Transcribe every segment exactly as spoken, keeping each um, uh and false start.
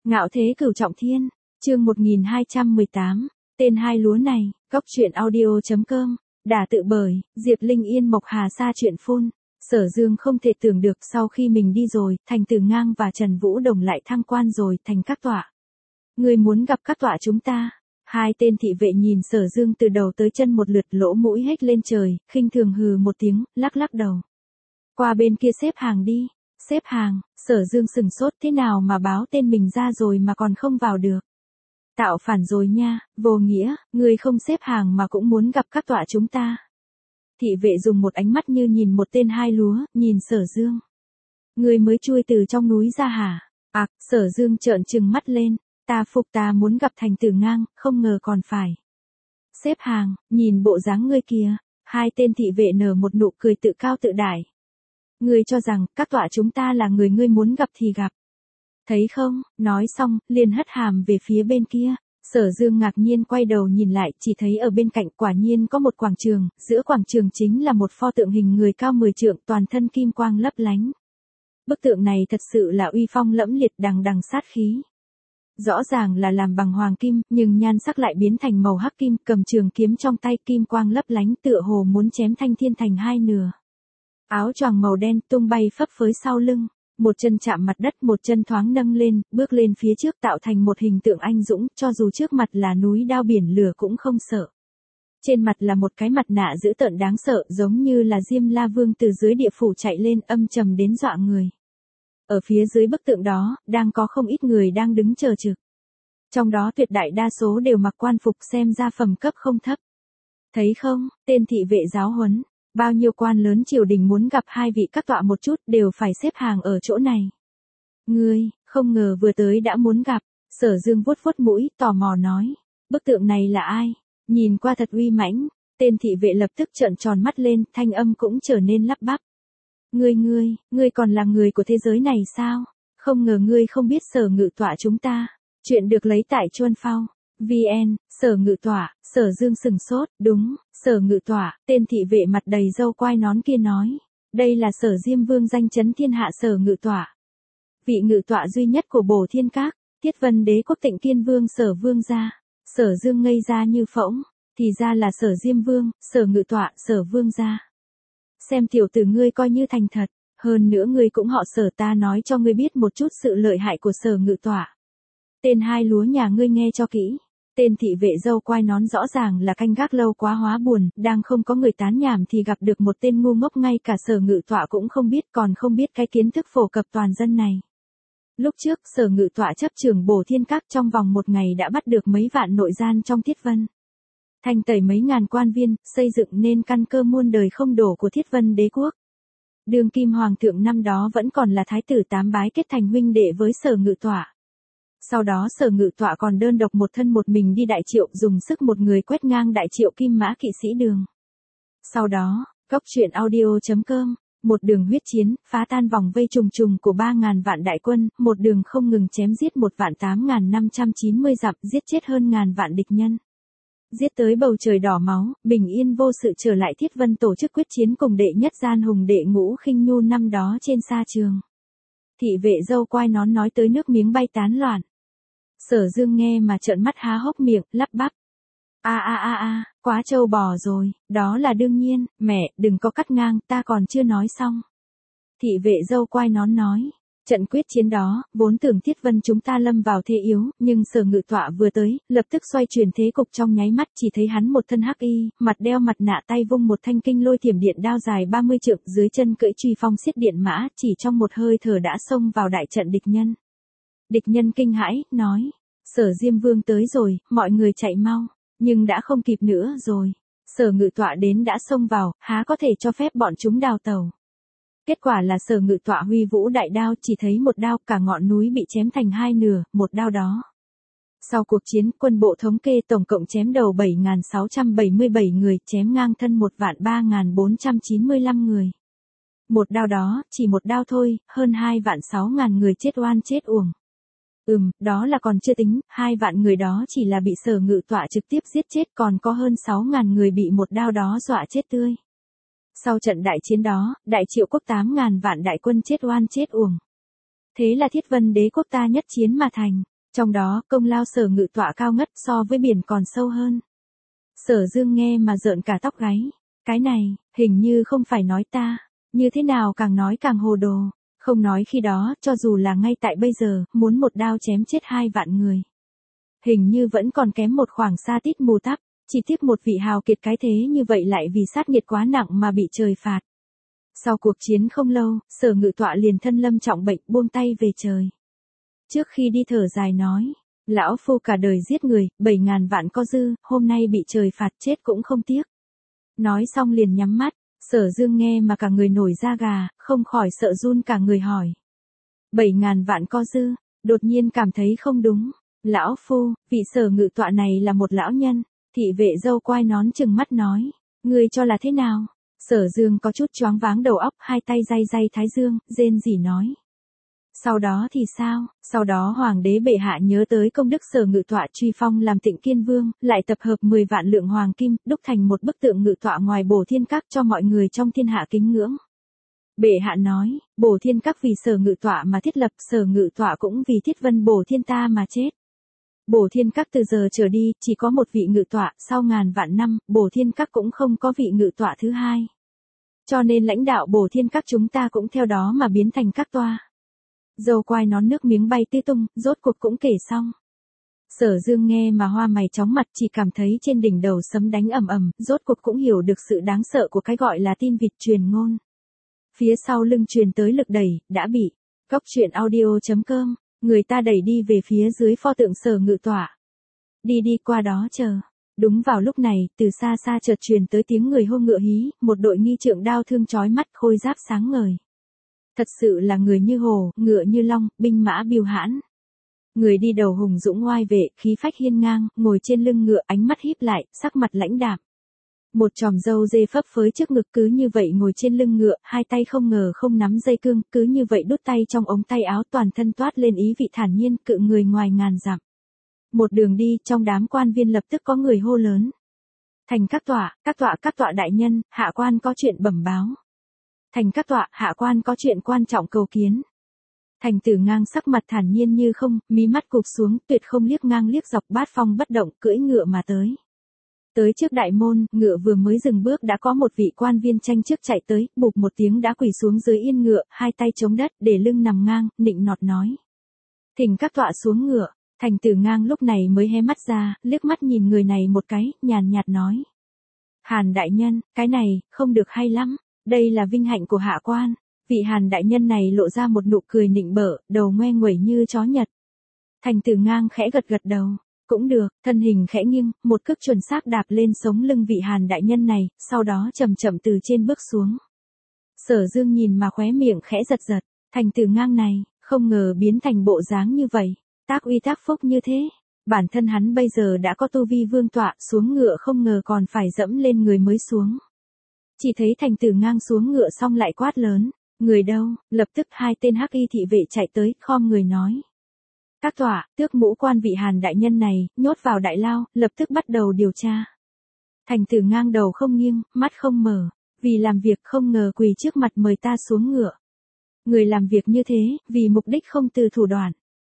Ngạo thế cửu trọng thiên, chương một nghìn hai trăm mười tám, tên hai lúa này, góc truyện audio.com, đả tự bởi, Diệp Linh Yên Mộc Hà Sa chuyện phun. Sở Dương không thể tưởng được sau khi mình đi rồi, Thành Tử Ngang và Trần Vũ Đồng lại thăng quan rồi, thành các tọa. Người muốn gặp các tọa chúng ta. Hai tên thị vệ nhìn Sở Dương từ đầu tới chân một lượt, lỗ mũi hết lên trời, khinh thường hừ một tiếng, lắc lắc đầu. Qua bên kia xếp hàng đi. Xếp hàng, Sở Dương sừng sốt, thế nào mà báo tên mình ra rồi mà còn không vào được. Tạo phản rồi nha, vô nghĩa, người không xếp hàng mà cũng muốn gặp các tọa chúng ta. Thị vệ dùng một ánh mắt như nhìn một tên hai lúa, nhìn Sở Dương. Người mới chui từ trong núi ra hả? À, Sở Dương trợn trừng mắt lên, ta phục, ta muốn gặp Thành Tử Ngang, không ngờ còn phải. Xếp hàng, nhìn bộ dáng ngươi kìa, hai tên thị vệ nở một nụ cười tự cao tự đại. Ngươi cho rằng, các tọa chúng ta là người ngươi muốn gặp thì gặp. Thấy không, nói xong, liền hất hàm về phía bên kia. Sở Dương ngạc nhiên quay đầu nhìn lại, chỉ thấy ở bên cạnh quả nhiên có một quảng trường, giữa quảng trường chính là một pho tượng hình người cao mười trượng, toàn thân kim quang lấp lánh. Bức tượng này thật sự là uy phong lẫm liệt, đằng đằng sát khí. Rõ ràng là làm bằng hoàng kim, nhưng nhan sắc lại biến thành màu hắc kim, cầm trường kiếm trong tay, kim quang lấp lánh, tựa hồ muốn chém thanh thiên thành hai nửa. Áo choàng màu đen tung bay phấp phới sau lưng, một chân chạm mặt đất, một chân thoáng nâng lên, bước lên phía trước tạo thành một hình tượng anh dũng, cho dù trước mặt là núi đao biển lửa cũng không sợ. Trên mặt là một cái mặt nạ dữ tợn đáng sợ, giống như là Diêm La Vương từ dưới địa phủ chạy lên, âm trầm đến dọa người. Ở phía dưới bức tượng đó, đang có không ít người đang đứng chờ trực. Trong đó tuyệt đại đa số đều mặc quan phục, xem ra phẩm cấp không thấp. Thấy không, tên thị vệ giáo huấn. Bao nhiêu quan lớn triều đình muốn gặp hai vị các tọa một chút, đều phải xếp hàng ở chỗ này. Ngươi, không ngờ vừa tới đã muốn gặp. Sở Dương vuốt vuốt mũi, tò mò nói. Bức tượng này là ai? Nhìn qua thật uy mãnh. Tên thị vệ lập tức trợn tròn mắt lên, thanh âm cũng trở nên lắp bắp. Ngươi ngươi, ngươi còn là người của thế giới này sao? Không ngờ ngươi không biết Sở Ngự Tọa chúng ta. Chuyện được lấy tại Chuân Phao. vê en, Sở Ngự Tọa. Sở Dương sừng sốt, đúng, Sở Ngự Tọa, tên thị vệ mặt đầy râu quai nón kia nói. Đây là Sở Diêm Vương danh chấn thiên hạ Sở Ngự Tọa. Vị ngự tọa duy nhất của Bổ Thiên Các, Thiết Vân Đế quốc Tịnh Kiên Vương Sở Vương gia. Sở Dương ngây ra như phỗng, thì ra là Sở Diêm Vương, Sở Ngự Tọa, Sở Vương gia. Xem tiểu tử ngươi coi như thành thật, hơn nữa ngươi cũng họ Sở, ta nói cho ngươi biết một chút sự lợi hại của Sở Ngự Tọa. Tên hai lúa nhà ngươi nghe cho kỹ. Tên thị vệ râu quai nón rõ ràng là canh gác lâu quá hóa buồn, đang không có người tán nhảm thì gặp được một tên ngu ngốc ngay cả Sở Ngự Tọa cũng không biết, còn không biết cái kiến thức phổ cập toàn dân này. Lúc trước, Sở Ngự Tọa chấp trưởng Bổ Thiên Các trong vòng một ngày đã bắt được mấy vạn nội gian trong Thiết Vân. Thanh tẩy mấy ngàn quan viên, xây dựng nên căn cơ muôn đời không đổ của Thiết Vân Đế quốc. Đương kim hoàng thượng năm đó vẫn còn là thái tử tám bái kết thành huynh đệ với Sở Ngự Tọa. Sau đó Sở Ngự Tọa còn đơn độc một thân một mình đi Đại Triệu, dùng sức một người quét ngang Đại Triệu kim mã kỵ sĩ đường. Sau đó, góc truyện audio.com, một đường huyết chiến, phá tan vòng vây trùng trùng của ba ngàn vạn đại quân, một đường không ngừng chém giết một vạn tám ngàn năm trăm chín mươi dặm, giết chết hơn ngàn vạn địch nhân. Giết tới bầu trời đỏ máu, bình yên vô sự trở lại Thiết Vân tổ chức quyết chiến cùng đệ nhất gian hùng đệ Ngũ Khinh Nhu năm đó trên sa trường. Thị vệ râu quai nón nói tới nước miếng bay tán loạn. Sở Dương nghe mà trợn mắt há hốc miệng, lắp bắp. A a a a, quá trâu bò rồi, đó là đương nhiên, mẹ, đừng có cắt ngang, ta còn chưa nói xong. Thị vệ râu quai nón nói, trận quyết chiến đó, vốn tưởng Thiết Vân chúng ta lâm vào thế yếu, nhưng Sở Ngự Tọa vừa tới, lập tức xoay chuyển thế cục trong nháy mắt, chỉ thấy hắn một thân hắc y, mặt đeo mặt nạ, tay vung một thanh kinh lôi thiểm điện đao dài ba mươi trượng, dưới chân cưỡi truy phong xiết điện mã, chỉ trong một hơi thở đã xông vào đại trận địch nhân. Địch nhân kinh hãi, nói, Sở Diêm Vương tới rồi, mọi người chạy mau, nhưng đã không kịp nữa rồi. Sở Ngự Tọa đến đã xông vào, há có thể cho phép bọn chúng đào tẩu. Kết quả là Sở Ngự Tọa huy vũ đại đao, chỉ thấy một đao, cả ngọn núi bị chém thành hai nửa, một đao đó. Sau cuộc chiến, quân bộ thống kê tổng cộng chém đầu bảy nghìn sáu trăm bảy mươi bảy người, chém ngang thân một vạn ba nghìn bốn trăm chín mươi lăm người. Một đao đó, chỉ một đao thôi, hơn hai vạn sáu nghìn người chết oan chết uổng. Ừm, đó là còn chưa tính, hai vạn người đó chỉ là bị Sở Ngự Tọa trực tiếp giết chết, còn có hơn sáu nghìn người bị một đao đó dọa chết tươi. Sau trận đại chiến đó, Đại Triệu quốc tám nghìn vạn đại quân chết oan chết uổng. Thế là Thiết Vân Đế quốc ta nhất chiến mà thành. Trong đó, công lao Sở Ngự Tọa cao ngất so với biển còn sâu hơn. Sở Dương nghe mà rợn cả tóc gáy. Cái này, hình như không phải nói ta, như thế nào càng nói càng hồ đồ, không nói khi đó, cho dù là ngay tại bây giờ, muốn một đao chém chết hai vạn người. Hình như vẫn còn kém một khoảng xa tít mù tắp, chỉ tiếc một vị hào kiệt cái thế như vậy lại vì sát nghiệt quá nặng mà bị trời phạt. Sau cuộc chiến không lâu, Sở Ngự Tọa liền thân lâm trọng bệnh buông tay về trời. Trước khi đi thở dài nói, lão phu cả đời giết người, bảy ngàn vạn có dư, hôm nay bị trời phạt chết cũng không tiếc. Nói xong liền nhắm mắt, Sở Dương nghe mà cả người nổi da gà, không khỏi sợ run cả người hỏi. Bảy ngàn vạn có dư, đột nhiên cảm thấy không đúng. Lão phu, vị Sở Ngự Tọa này là một lão nhân, thị vệ dâu quai nón chừng mắt nói, ngươi cho là thế nào? Sở Dương có chút choáng váng đầu óc, hai tay day day thái dương, rên rỉ nói. Sau đó thì sao? Sau đó hoàng đế bệ hạ nhớ tới công đức Sở Ngự Tọa truy phong làm Tịnh Kiên Vương, lại tập hợp mười vạn lượng hoàng kim, đúc thành một bức tượng Ngự Tọa ngoài Bổ Thiên Các cho mọi người trong thiên hạ kính ngưỡng. Bệ hạ nói, Bổ Thiên Các vì Sở Ngự Tọa mà thiết lập, Sở Ngự Tọa cũng vì Thiết Vân Bổ Thiên ta mà chết. Bổ Thiên Các từ giờ trở đi, chỉ có một vị Ngự Tọa, sau ngàn vạn năm, Bổ Thiên Các cũng không có vị Ngự Tọa thứ hai. Cho nên lãnh đạo Bổ Thiên Các chúng ta cũng theo đó mà biến thành các toa. Dâu quai nón nước miếng bay tứ tung, rốt cuộc cũng kể xong. Sở Dương nghe mà hoa mày chóng mặt, chỉ cảm thấy trên đỉnh đầu sấm đánh ầm ầm, rốt cuộc cũng hiểu được sự đáng sợ của cái gọi là tin vịt truyền ngôn. Phía sau lưng truyền tới lực đẩy, đã bị Cóc Truyện Audio chấm com, người ta đẩy đi về phía dưới pho tượng Sở Ngự Tọa. Đi đi qua đó chờ. Đúng vào lúc này, từ xa xa chợt truyền tới tiếng người hô ngựa hí, một đội nghi trượng đao thương chói mắt, khôi giáp sáng ngời. Thật sự là người như hổ, ngựa như long, binh mã biêu hãn. Người đi đầu hùng dũng oai vệ, khí phách hiên ngang, ngồi trên lưng ngựa, ánh mắt híp lại, sắc mặt lãnh đạm. Một chòm râu dê phấp phới trước ngực, cứ như vậy ngồi trên lưng ngựa, hai tay không ngờ không nắm dây cương, cứ như vậy đút tay trong ống tay áo, toàn thân toát lên ý vị thản nhiên, cự người ngoài ngàn dặm. Một đường đi, trong đám quan viên lập tức có người hô lớn. Thành các tọa, các tọa, các tọa đại nhân, hạ quan có chuyện bẩm báo. Thành các tọa, hạ quan có chuyện quan trọng cầu kiến. Thành Tử Ngang sắc mặt thản nhiên như không, mí mắt cụp xuống, tuyệt không liếc ngang liếc dọc, bát phong bất động, cưỡi ngựa mà tới. Tới trước đại môn, ngựa vừa mới dừng bước đã có một vị quan viên tranh trước chạy tới, bụp một tiếng đã quỳ xuống dưới yên ngựa, hai tay chống đất, để lưng nằm ngang, nịnh nọt nói. Thỉnh các tọa xuống ngựa. Thành Tử Ngang lúc này mới hé mắt ra, liếc mắt nhìn người này một cái, nhàn nhạt nói. Hàn đại nhân, cái này, không được hay lắm, đây là vinh hạnh của hạ quan. Vị Hàn đại nhân này lộ ra một nụ cười nịnh bợ, đầu ngoe nguẩy như chó nhật. Thành Tử Ngang khẽ gật gật đầu, cũng được, thân hình khẽ nghiêng, một cước chuẩn xác đạp lên sống lưng vị Hàn đại nhân này, sau đó chậm chậm từ trên bước xuống. Sở Dương nhìn mà khóe miệng khẽ giật giật, Thành Tử Ngang này, không ngờ biến thành bộ dáng như vậy. Tác uy tác phúc như thế, bản thân hắn bây giờ đã có tu vi vương tọa, xuống ngựa không ngờ còn phải dẫm lên người mới xuống. Chỉ thấy Thành Tử Ngang xuống ngựa xong lại quát lớn, người đâu, lập tức hai tên hắc y thị vệ chạy tới, khom người nói. Các tọa, tước mũ quan vị Hàn đại nhân này, nhốt vào đại lao, lập tức bắt đầu điều tra. Thành Tử Ngang đầu không nghiêng, mắt không mở, vì làm việc không ngờ quỳ trước mặt mời ta xuống ngựa. Người làm việc như thế, vì mục đích không từ thủ đoạn.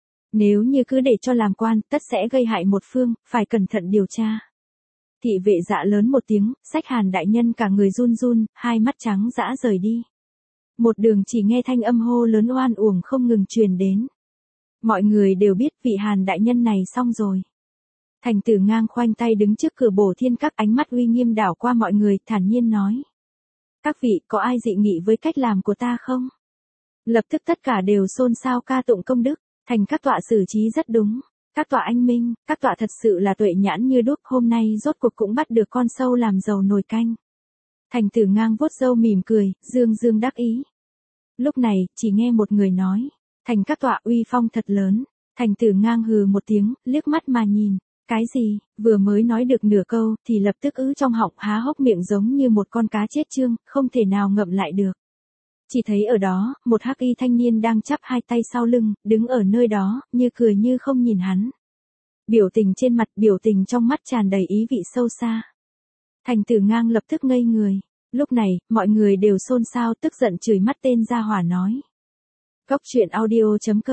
Nếu như cứ để cho làm quan, tất sẽ gây hại một phương, phải cẩn thận điều tra. Thị vệ dạ lớn một tiếng, xách Hàn đại nhân cả người run run, hai mắt trắng dã rời đi. Một đường chỉ nghe thanh âm hô lớn oan uổng không ngừng truyền đến. Mọi người đều biết vị Hàn đại nhân này xong rồi. Thành Tử Ngang khoanh tay đứng trước cửa Bổ Thiên Các, ánh mắt uy nghiêm đảo qua mọi người, thản nhiên nói. Các vị, có ai dị nghị với cách làm của ta không? Lập tức tất cả đều xôn xao ca tụng công đức. Thành các tọa xử trí rất đúng. Các tọa anh minh, các tọa thật sự là tuệ nhãn như đuốc, hôm nay rốt cuộc cũng bắt được con sâu làm dầu nồi canh. Thành Tử Ngang vuốt râu mỉm cười, dương dương đắc ý. Lúc này, chỉ nghe một người nói. Thành các tọa uy phong thật lớn. Thành Tử Ngang hừ một tiếng, liếc mắt mà nhìn. Cái gì, vừa mới nói được nửa câu, thì lập tức ứ trong họng há hốc miệng giống như một con cá chết chương, không thể nào ngậm lại được. Chỉ thấy ở đó, một hắc y thanh niên đang chắp hai tay sau lưng, đứng ở nơi đó, như cười như không nhìn hắn. Biểu tình trên mặt, biểu tình trong mắt tràn đầy ý vị sâu xa. Thành Tử Ngang lập tức ngây người. Lúc này, mọi người đều xôn xao tức giận chửi mắt tên gia hỏa nói. Cóc Truyện Audio chấm com,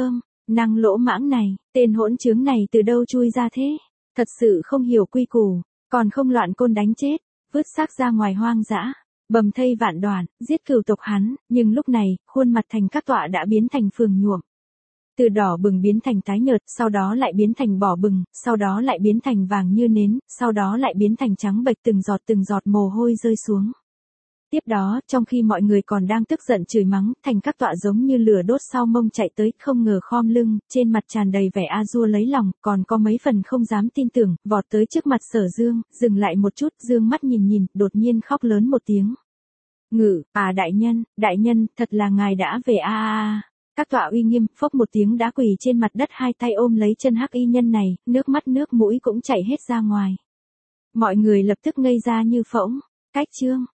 Năng lỗ mãng này, tên hỗn trướng này từ đâu chui ra thế? Thật sự không hiểu quy củ, còn không loạn côn đánh chết, vứt xác ra ngoài hoang dã, bầm thây vạn đoạn, giết cửu tộc hắn, nhưng lúc này, khuôn mặt thành các tọa đã biến thành phường nhuộm. Từ đỏ bừng biến thành tái nhợt, sau đó lại biến thành bỏ bừng, sau đó lại biến thành vàng như nến, sau đó lại biến thành trắng bệch, từng giọt từng giọt mồ hôi rơi xuống. Tiếp đó, trong khi mọi người còn đang tức giận chửi mắng, thành các tọa giống như lửa đốt sau mông chạy tới, không ngờ khom lưng, trên mặt tràn đầy vẻ a dua lấy lòng, còn có mấy phần không dám tin tưởng, vọt tới trước mặt Sở Dương, dừng lại một chút, dương mắt nhìn nhìn, đột nhiên khóc lớn một tiếng. Ngự, à đại nhân, đại nhân, thật là ngài đã về a a a. Các tọa uy nghiêm, phốc một tiếng đã quỳ trên mặt đất, hai tay ôm lấy chân hắc y nhân này, nước mắt nước mũi cũng chảy hết ra ngoài. Mọi người lập tức ngây ra như phỗng. Cách chương